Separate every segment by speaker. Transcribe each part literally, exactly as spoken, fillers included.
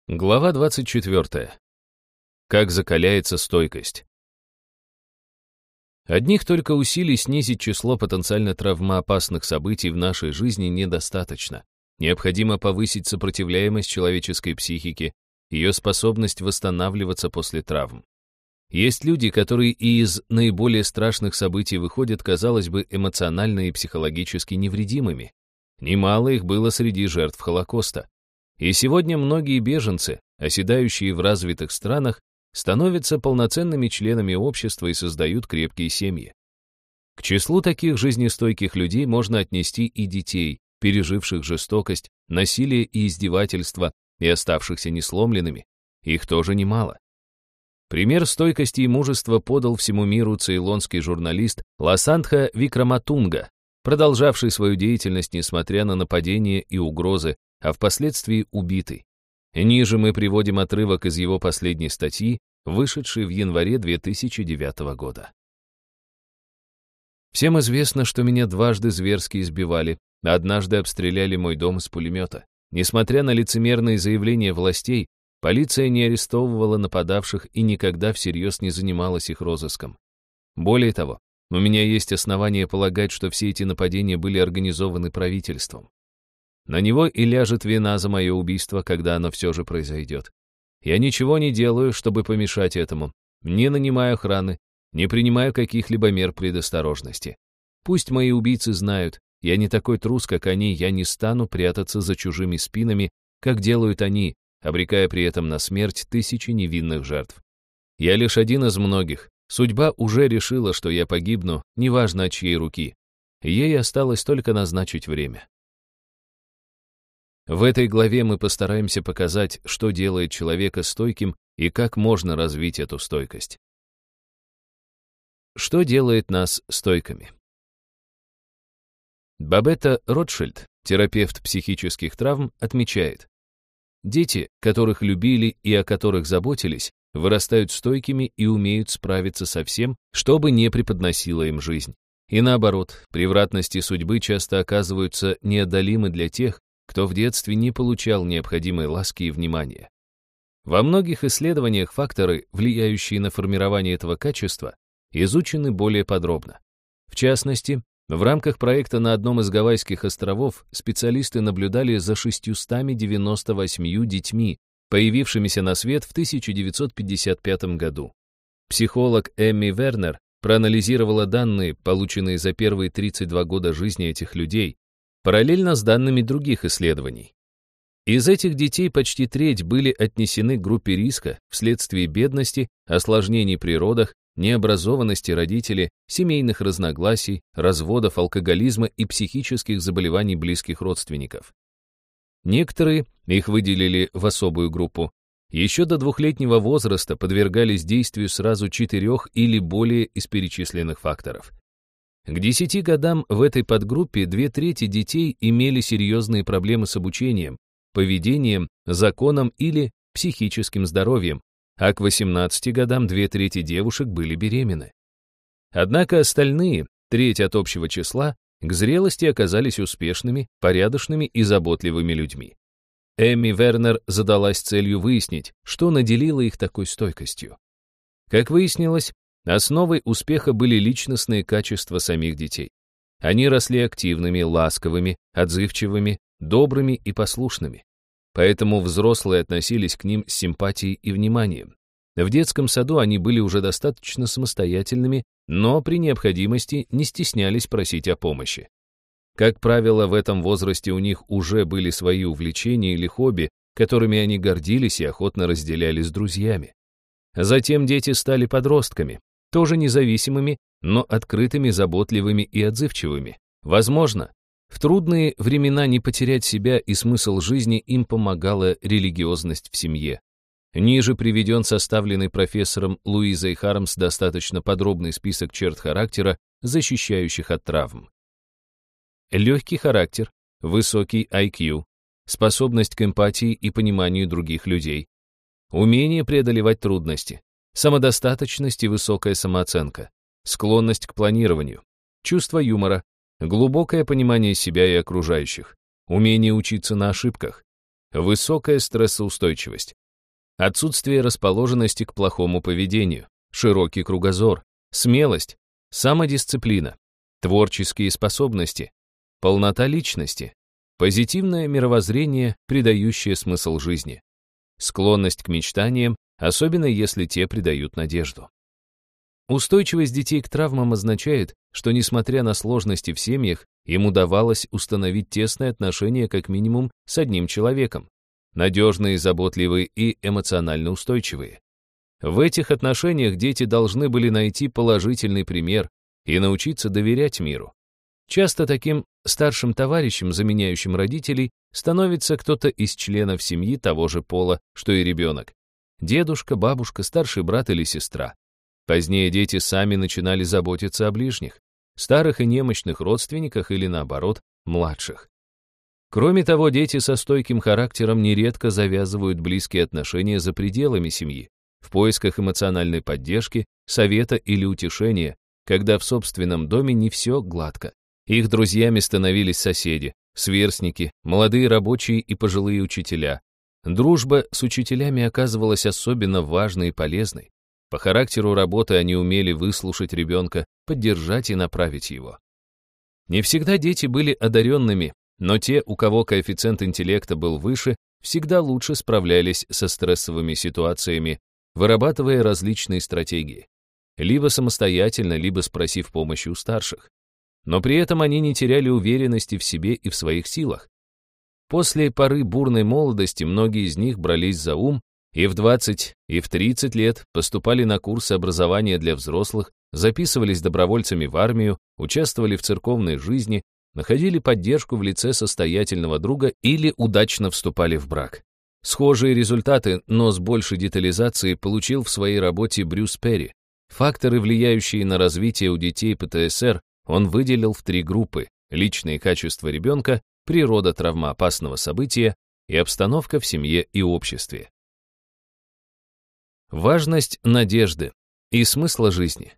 Speaker 1: Глава двадцать четвёртая. Как закаляется стойкость. Одних только усилий снизить число потенциально травмоопасных событий в нашей жизни недостаточно. Необходимо повысить сопротивляемость человеческой психики, ее способность восстанавливаться после травм. Есть люди, которые и из наиболее страшных событий выходят, казалось бы, эмоционально и психологически невредимыми. Немало их было среди жертв Холокоста. И сегодня многие беженцы, оседающие в развитых странах, становятся полноценными членами общества и создают крепкие семьи. К числу таких жизнестойких людей можно отнести и детей, переживших жестокость, насилие и издевательства, и оставшихся несломленными. Их тоже немало. Пример стойкости и мужества подал всему миру цейлонский журналист Ласандха Викраматунга, продолжавший свою деятельность несмотря на нападения и угрозы, а впоследствии убитый. Ниже мы приводим отрывок из его последней статьи, вышедшей в январе две тысячи девятого года. Всем известно, что меня дважды зверски избивали, а однажды обстреляли мой дом из пулемета. Несмотря на лицемерные заявления властей, полиция не арестовывала нападавших и никогда всерьез не занималась их розыском. Более того, у меня есть основания полагать, что все эти нападения были организованы правительством. На него и ляжет вина за мое убийство, когда оно все же произойдет. Я ничего не делаю, чтобы помешать этому, не нанимаю охраны, не принимаю каких-либо мер предосторожности. Пусть мои убийцы знают, я не такой трус, как они, я не стану прятаться за чужими спинами, как делают они, обрекая при этом на смерть тысячи невинных жертв. Я лишь один из многих. Судьба уже решила, что я погибну, неважно от чьей руки. Ей осталось только назначить время. В этой главе мы постараемся показать, что делает человека стойким и как можно развить эту стойкость. Что делает нас стойкими? Бабетта Ротшильд, терапевт психических травм, отмечает: дети, которых любили и о которых заботились, вырастают стойкими и умеют справиться со всем, что бы ни преподносила им жизнь. И наоборот, превратности судьбы часто оказываются неодолимы для тех, кто в детстве не получал необходимой ласки и внимания. Во многих исследованиях факторы, влияющие на формирование этого качества, изучены более подробно. В частности, в рамках проекта на одном из Гавайских островов специалисты наблюдали за шестьюстами девяноста восьмью детьми, появившимися на свет в тысяча девятьсот пятьдесят пятом году. Психолог Эмми Вернер проанализировала данные, полученные за первые тридцать два года жизни этих людей, параллельно с данными других исследований. Из этих детей почти треть были отнесены к группе риска вследствие бедности, осложнений при родах, необразованности родителей, семейных разногласий, разводов, алкоголизма и психических заболеваний близких родственников. Некоторые, их выделили в особую группу, еще до двухлетнего возраста подвергались действию сразу четырех или более из перечисленных факторов. К десяти годам в этой подгруппе две трети детей имели серьезные проблемы с обучением, поведением, законом или психическим здоровьем, а к восемнадцати годам две трети девушек были беременны. Однако остальные, треть от общего числа, к зрелости оказались успешными, порядочными и заботливыми людьми. Эмми Вернер задалась целью выяснить, что наделило их такой стойкостью. Как выяснилось, основой успеха были личностные качества самих детей. Они росли активными, ласковыми, отзывчивыми, добрыми и послушными. Поэтому взрослые относились к ним с симпатией и вниманием. В детском саду они были уже достаточно самостоятельными, но при необходимости не стеснялись просить о помощи. Как правило, в этом возрасте у них уже были свои увлечения или хобби, которыми они гордились и охотно разделяли с друзьями. Затем дети стали подростками, тоже независимыми, но открытыми, заботливыми и отзывчивыми. Возможно, в трудные времена не потерять себя и смысл жизни им помогала религиозность в семье. Ниже приведен составленный профессором Луизой Хармс достаточно подробный список черт характера, защищающих от травм. Легкий характер, высокий ай кью, способность к эмпатии и пониманию других людей, умение преодолевать трудности, самодостаточность и высокая самооценка, склонность к планированию, чувство юмора, глубокое понимание себя и окружающих, умение учиться на ошибках, высокая стрессоустойчивость, отсутствие расположенности к плохому поведению, широкий кругозор, смелость, самодисциплина, творческие способности, полнота личности, позитивное мировоззрение, придающее смысл жизни, склонность к мечтаниям, особенно если те придают надежду. Устойчивость детей к травмам означает, что, несмотря на сложности в семьях, им удавалось установить тесные отношения как минимум с одним человеком, надежные, заботливые и эмоционально устойчивые. В этих отношениях дети должны были найти положительный пример и научиться доверять миру. Часто таким старшим товарищем, заменяющим родителей, становится кто-то из членов семьи того же пола, что и ребенок. Дедушка, бабушка, старший брат или сестра. Позднее дети сами начинали заботиться о ближних, старых и немощных родственниках или, наоборот, младших. Кроме того, дети со стойким характером нередко завязывают близкие отношения за пределами семьи, в поисках эмоциональной поддержки, совета или утешения, когда в собственном доме не все гладко. Их друзьями становились соседи, сверстники, молодые рабочие и пожилые учителя. Дружба с учителями оказывалась особенно важной и полезной. По характеру работы они умели выслушать ребенка, поддержать и направить его. Не всегда дети были одаренными, но те, у кого коэффициент интеллекта был выше, всегда лучше справлялись со стрессовыми ситуациями, вырабатывая различные стратегии, либо самостоятельно, либо спросив помощи у старших. Но при этом они не теряли уверенности в себе и в своих силах. После поры бурной молодости многие из них брались за ум и в двадцать, и в тридцать лет поступали на курсы образования для взрослых, записывались добровольцами в армию, участвовали в церковной жизни, находили поддержку в лице состоятельного друга или удачно вступали в брак. Схожие результаты, но с большей детализацией, получил в своей работе Брюс Перри. Факторы, влияющие на развитие у детей ПТСР, он выделил в три группы: личные качества ребенка, природа травмоопасного события и обстановка в семье и обществе. Важность надежды и смысла жизни.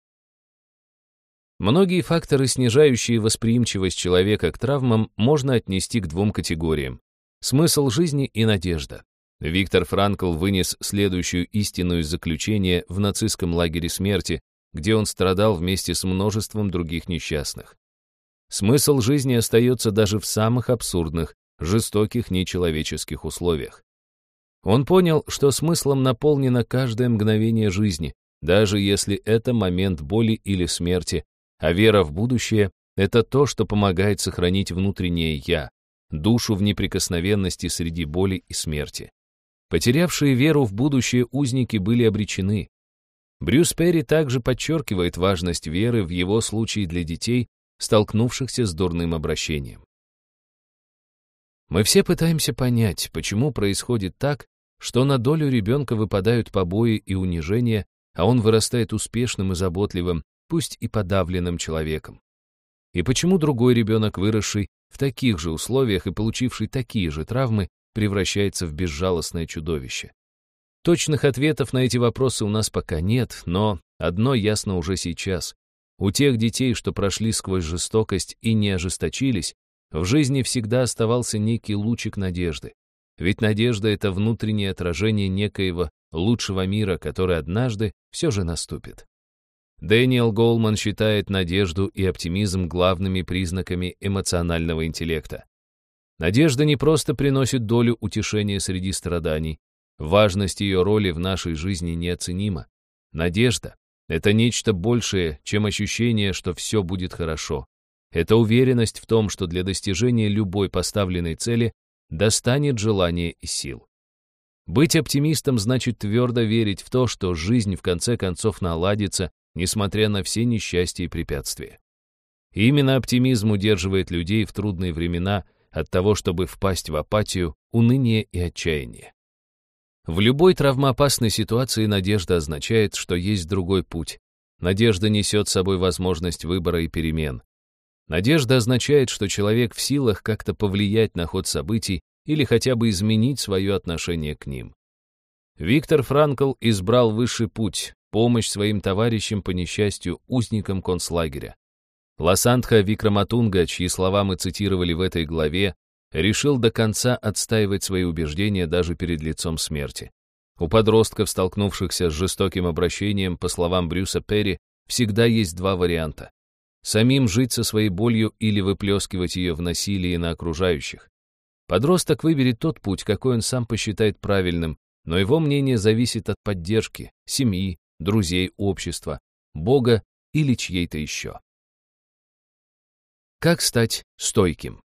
Speaker 1: Многие факторы, снижающие восприимчивость человека к травмам, можно отнести к двум категориям: смысл жизни и надежда. Виктор Франкл вынес следующую истину из заключения в нацистском лагере смерти, где он страдал вместе с множеством других несчастных. Смысл жизни остается даже в самых абсурдных, жестоких, нечеловеческих условиях. Он понял, что смыслом наполнено каждое мгновение жизни, даже если это момент боли или смерти, а вера в будущее — это то, что помогает сохранить внутреннее «я», душу в неприкосновенности среди боли и смерти. Потерявшие веру в будущее узники были обречены. Брюс Перри также подчеркивает важность веры в его случае для детей, столкнувшихся с дурным обращением. Мы все пытаемся понять, почему происходит так, что на долю ребенка выпадают побои и унижения, а он вырастает успешным и заботливым, пусть и подавленным человеком. И почему другой ребенок, выросший в таких же условиях и получивший такие же травмы, превращается в безжалостное чудовище. Точных ответов на эти вопросы у нас пока нет, но одно ясно уже сейчас. У тех детей, что прошли сквозь жестокость и не ожесточились, в жизни всегда оставался некий лучик надежды. Ведь надежда — это внутреннее отражение некоего лучшего мира, который однажды все же наступит. Дэниел Голман считает надежду и оптимизм главными признаками эмоционального интеллекта. Надежда не просто приносит долю утешения среди страданий. Важность ее роли в нашей жизни неоценима. Надежда — это нечто большее, чем ощущение, что все будет хорошо. Это уверенность в том, что для достижения любой поставленной цели достанет желание и сил. Быть оптимистом значит твердо верить в то, что жизнь в конце концов наладится, несмотря на все несчастья и препятствия. И именно оптимизм удерживает людей в трудные времена от того, чтобы впасть в апатию, уныние и отчаяние. В любой травмоопасной ситуации надежда означает, что есть другой путь. Надежда несет с собой возможность выбора и перемен. Надежда означает, что человек в силах как-то повлиять на ход событий или хотя бы изменить свое отношение к ним. Виктор Франкл избрал высший путь — помощь своим товарищам по несчастью, узникам концлагеря. Ласантха Викраматунга, чьи слова мы цитировали в этой главе, решил до конца отстаивать свои убеждения даже перед лицом смерти. У подростков, столкнувшихся с жестоким обращением, по словам Брюса Перри, всегда есть два варианта. Самим жить со своей болью или выплескивать ее в насилии на окружающих. Подросток выберет тот путь, какой он сам посчитает правильным, но его мнение зависит от поддержки, семьи, друзей, общества, Бога или чьей-то еще. Как стать стойким?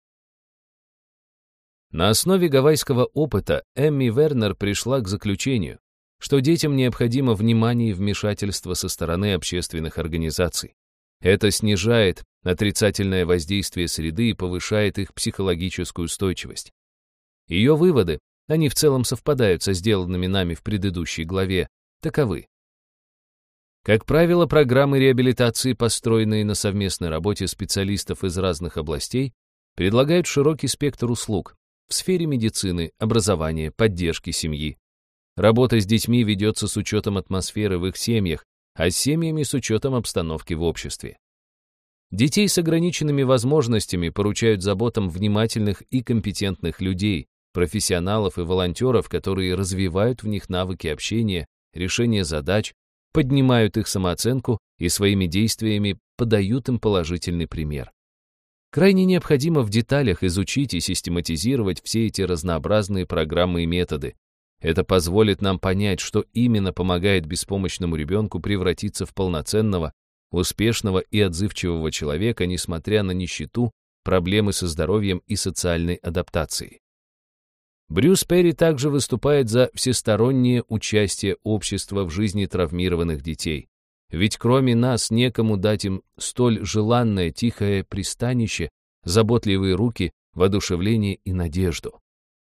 Speaker 1: На основе гавайского опыта Эмми Вернер пришла к заключению, что детям необходимо внимание и вмешательство со стороны общественных организаций. Это снижает отрицательное воздействие среды и повышает их психологическую устойчивость. Ее выводы, они в целом совпадают со сделанными нами в предыдущей главе, таковы. Как правило, программы реабилитации, построенные на совместной работе специалистов из разных областей, предлагают широкий спектр услуг в сфере медицины, образования, поддержки семьи. Работа с детьми ведется с учетом атмосферы в их семьях, а с семьями с учетом обстановки в обществе. Детей с ограниченными возможностями поручают заботам внимательных и компетентных людей, профессионалов и волонтеров, которые развивают в них навыки общения, решения задач, поднимают их самооценку и своими действиями подают им положительный пример. Крайне необходимо в деталях изучить и систематизировать все эти разнообразные программы и методы. Это позволит нам понять, что именно помогает беспомощному ребенку превратиться в полноценного, успешного и отзывчивого человека, несмотря на нищету, проблемы со здоровьем и социальной адаптацией. Брюс Перри также выступает за всестороннее участие общества в жизни травмированных детей. Ведь кроме нас некому дать им столь желанное тихое пристанище, заботливые руки, воодушевление и надежду.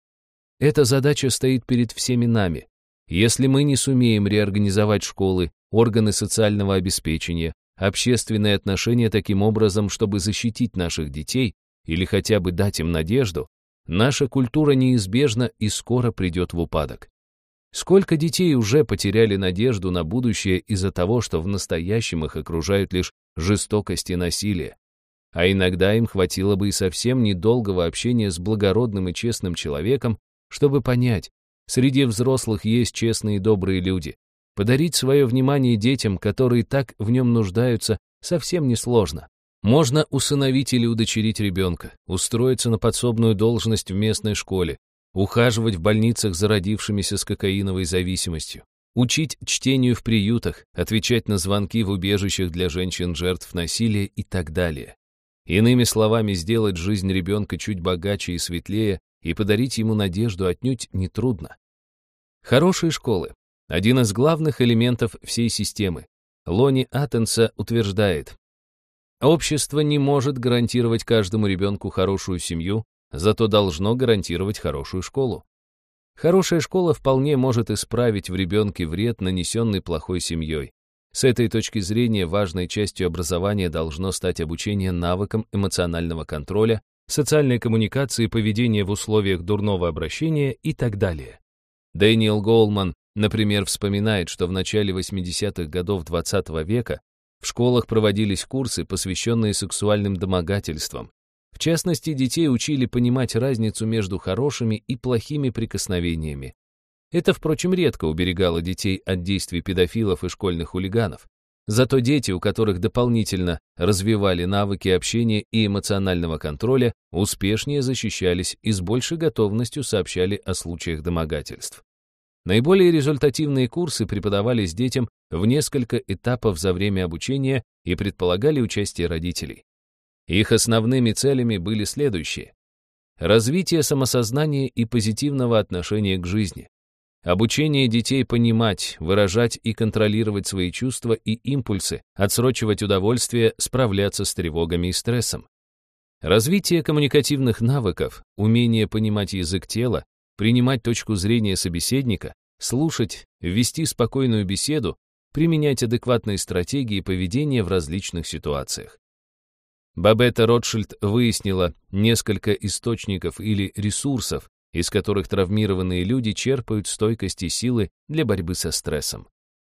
Speaker 1: Эта задача стоит перед всеми нами. Если мы не сумеем реорганизовать школы, органы социального обеспечения, общественные отношения таким образом, чтобы защитить наших детей или хотя бы дать им надежду, наша культура неизбежно и скоро придет в упадок. Сколько детей уже потеряли надежду на будущее из-за того, что в настоящем их окружают лишь жестокость и насилие. А иногда им хватило бы и совсем недолгого общения с благородным и честным человеком, чтобы понять, среди взрослых есть честные и добрые люди. Подарить свое внимание детям, которые так в нем нуждаются, совсем несложно. Можно усыновить или удочерить ребенка, устроиться на подсобную должность в местной школе, ухаживать в больницах за родившимися с кокаиновой зависимостью, учить чтению в приютах, отвечать на звонки в убежищах для женщин-жертв насилия и так далее. Иными словами, сделать жизнь ребенка чуть богаче и светлее и подарить ему надежду отнюдь нетрудно. Хорошие школы – один из главных элементов всей системы. Лони Аттенса утверждает, общество не может гарантировать каждому ребенку хорошую семью, зато должно гарантировать хорошую школу. Хорошая школа вполне может исправить в ребенке вред, нанесенный плохой семьей. С этой точки зрения важной частью образования должно стать обучение навыкам эмоционального контроля, социальной коммуникации, поведения в условиях дурного обращения и так далее. Дэниел Голман, например, вспоминает, что в начале восьмидесятых годов двадцатого века в школах проводились курсы, посвященные сексуальным домогательствам. В частности, детей учили понимать разницу между хорошими и плохими прикосновениями. Это, впрочем, редко уберегало детей от действий педофилов и школьных хулиганов. Зато дети, у которых дополнительно развивали навыки общения и эмоционального контроля, успешнее защищались и с большей готовностью сообщали о случаях домогательств. Наиболее результативные курсы преподавались детям в несколько этапов за время обучения и предполагали участие родителей. Их основными целями были следующие: развитие самосознания и позитивного отношения к жизни, обучение детей понимать, выражать и контролировать свои чувства и импульсы, отсрочивать удовольствие, справляться с тревогами и стрессом, развитие коммуникативных навыков, умение понимать язык тела, принимать точку зрения собеседника, слушать, вести спокойную беседу, применять адекватные стратегии поведения в различных ситуациях. Бабетта Ротшильд выяснила несколько источников или ресурсов, из которых травмированные люди черпают стойкость и силы для борьбы со стрессом.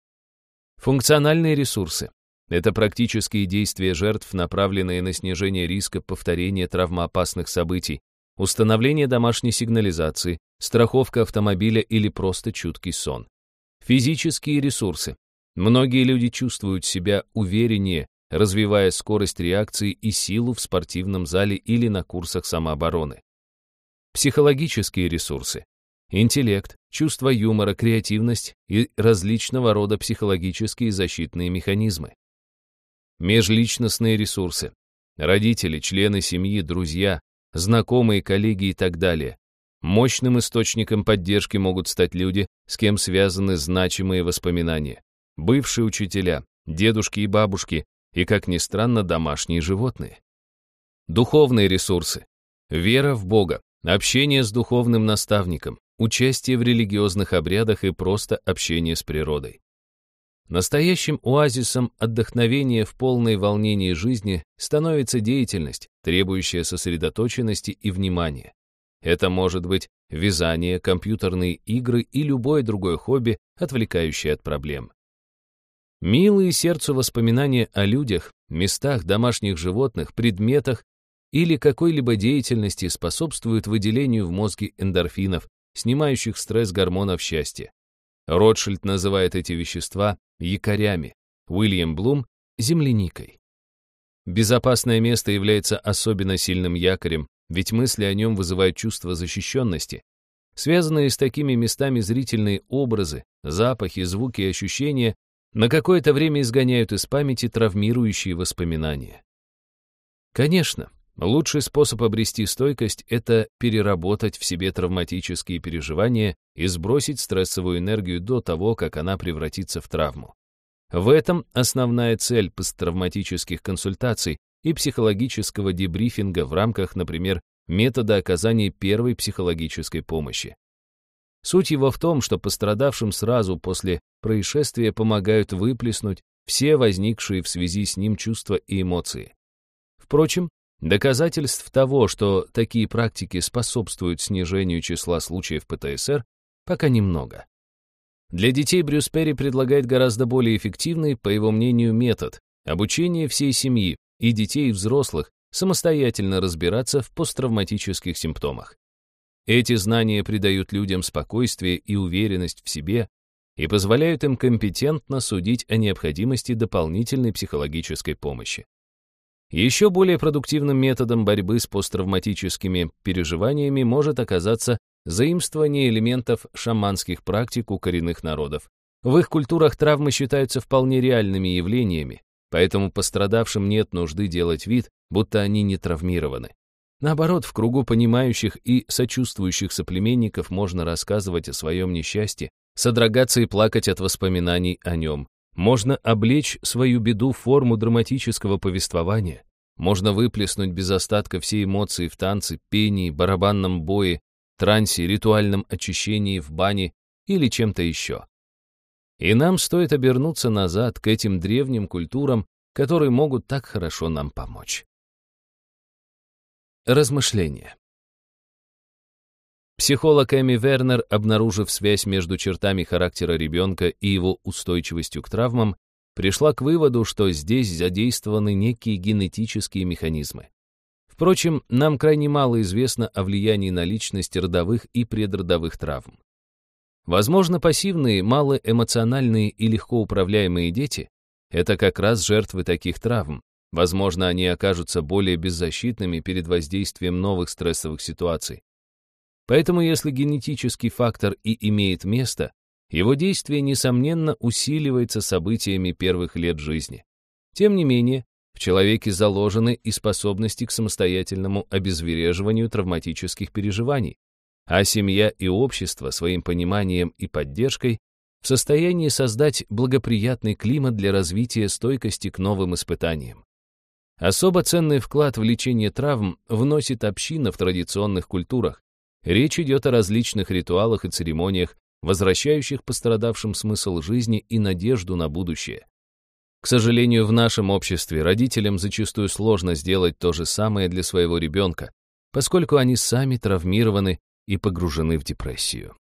Speaker 1: Функциональные ресурсы — это практические действия жертв, направленные на снижение риска повторения травмоопасных событий, установление домашней сигнализации, страховка автомобиля или просто чуткий сон. Физические ресурсы. Многие люди чувствуют себя увереннее, развивая скорость реакции и силу в спортивном зале или на курсах самообороны. Психологические ресурсы. Интеллект, чувство юмора, креативность и различного рода психологические защитные механизмы. Межличностные ресурсы. Родители, члены семьи, друзья, знакомые, коллеги и так далее. Мощным источником поддержки могут стать люди, с кем связаны значимые воспоминания. Бывшие учителя, дедушки и бабушки, и, как ни странно, домашние животные. Духовные ресурсы. Вера в Бога, общение с духовным наставником, участие в религиозных обрядах и просто общение с природой. Настоящим оазисом отдохновения в полной волнении жизни становится деятельность, требующая сосредоточенности и внимания. Это может быть вязание, компьютерные игры и любое другое хобби, отвлекающее от проблем. Милые сердцу воспоминания о людях, местах, домашних животных, предметах или какой-либо деятельности способствуют выделению в мозге эндорфинов, снимающих стресс гормонов счастья. Ротшильд называет эти вещества якорями, Уильям Блум — земляникой. Безопасное место является особенно сильным якорем, ведь мысли о нем вызывают чувство защищенности. Связанные с такими местами зрительные образы, запахи, звуки и ощущения на какое-то время изгоняют из памяти травмирующие воспоминания. Конечно, лучший способ обрести стойкость — это переработать в себе травматические переживания и сбросить стрессовую энергию до того, как она превратится в травму. В этом основная цель посттравматических консультаций и психологического дебрифинга в рамках, например, метода оказания первой психологической помощи. Суть его в том, что пострадавшим сразу после происшествия помогают выплеснуть все возникшие в связи с ним чувства и эмоции. Впрочем, доказательств того, что такие практики способствуют снижению числа случаев пэ тэ эс эр, пока немного. Для детей Брюс Перри предлагает гораздо более эффективный, по его мнению, метод обучения всей семьи и детей и взрослых самостоятельно разбираться в посттравматических симптомах. Эти знания придают людям спокойствие и уверенность в себе и позволяют им компетентно судить о необходимости дополнительной психологической помощи. Еще более продуктивным методом борьбы с посттравматическими переживаниями может оказаться заимствование элементов шаманских практик у коренных народов. В их культурах травмы считаются вполне реальными явлениями, поэтому пострадавшим нет нужды делать вид, будто они не травмированы. Наоборот, в кругу понимающих и сочувствующих соплеменников можно рассказывать о своем несчастье, содрогаться и плакать от воспоминаний о нем. Можно облечь свою беду в форму драматического повествования. Можно выплеснуть без остатка все эмоции в танце, пении, барабанном бое, трансе, ритуальном очищении в бане или чем-то еще. И нам стоит обернуться назад к этим древним культурам, которые могут так хорошо нам помочь. Размышления. Психолог Эми Вернер, обнаружив связь между чертами характера ребенка и его устойчивостью к травмам, пришла к выводу, что здесь задействованы некие генетические механизмы. Впрочем, нам крайне мало известно о влиянии на личность родовых и предродовых травм. Возможно, пассивные, малоэмоциональные и легко управляемые дети — это как раз жертвы таких травм. Возможно, они окажутся более беззащитными перед воздействием новых стрессовых ситуаций. Поэтому, если генетический фактор и имеет место, его действие, несомненно, усиливается событиями первых лет жизни. Тем не менее, в человеке заложены и способности к самостоятельному обезвреживанию травматических переживаний, а семья и общество своим пониманием и поддержкой в состоянии создать благоприятный климат для развития стойкости к новым испытаниям. Особо ценный вклад в лечение травм вносит община в традиционных культурах. Речь идет о различных ритуалах и церемониях, возвращающих пострадавшим смысл жизни и надежду на будущее. К сожалению, в нашем обществе родителям зачастую сложно сделать то же самое для своего ребенка, поскольку они сами травмированы и погружены в депрессию.